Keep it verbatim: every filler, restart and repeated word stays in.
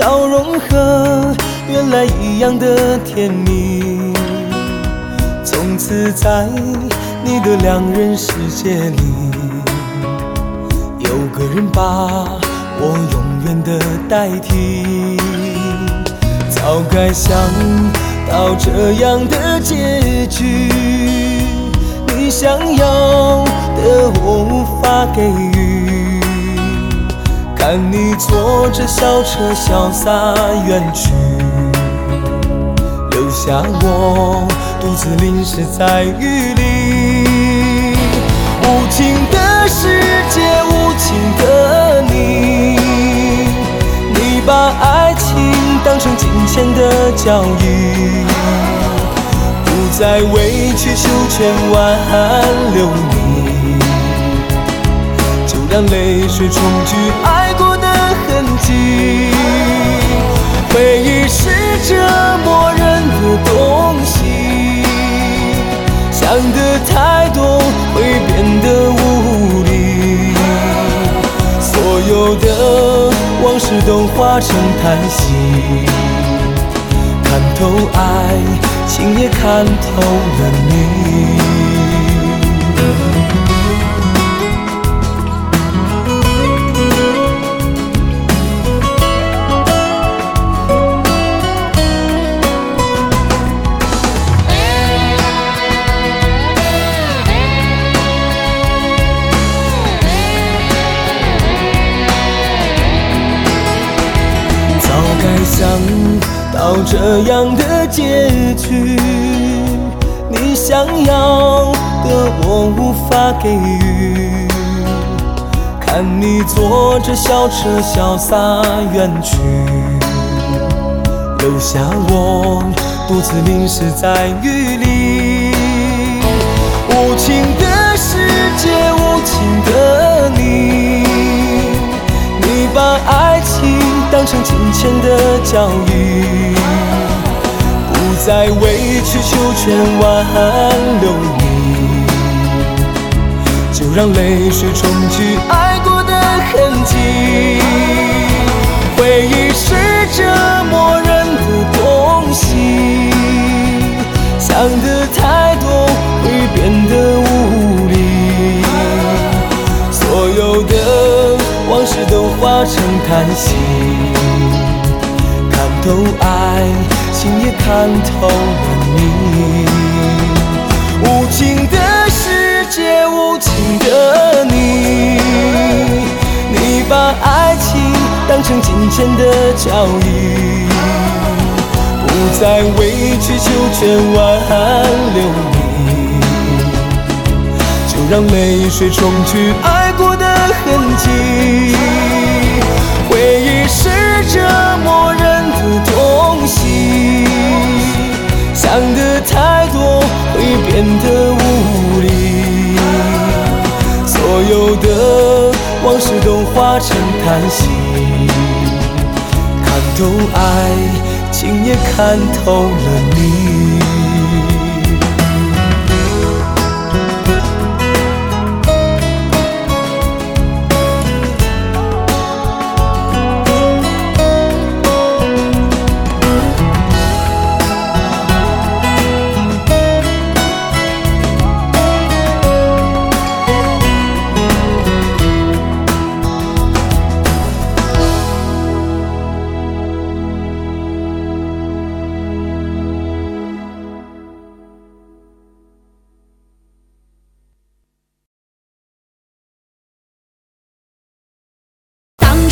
早融合，原来一样的甜蜜。从此在你的两人世界里，有个人把我永远的代替。早该想到这样的结局，你想要的我无法给予，看你坐着小车潇洒远去，留下我独自淋湿在雨里。无情的世界，无情的你，你把爱情当成金钱的交易，不再委曲求全挽留你，就让泪水冲去爱过的痕迹。回忆是折磨人的东西，想的太多会变得无力，所有的往事都化成叹息。看透爱情，也看透了你。想到这样的结局，你想要的我无法给予，看你坐着小车潇洒远去，留下我独自淋湿在雨里。无情的世界，无情的你，你把爱情当成金钱的交易，不再委曲求全挽留你，就让泪水冲去爱过的痕迹。回忆是折磨人的东西，想的太多会变得无力，所有的往事都化成叹息。看透爱情，也看透了你。无情的世界，无情的你，你把爱情当成金钱的交易，不再委曲求全挽留你，就让泪水冲去爱过的痕迹。回忆是折磨人的东西，想的太多会变得无力，所有的往事都化成叹息。看透爱情，也看透了你。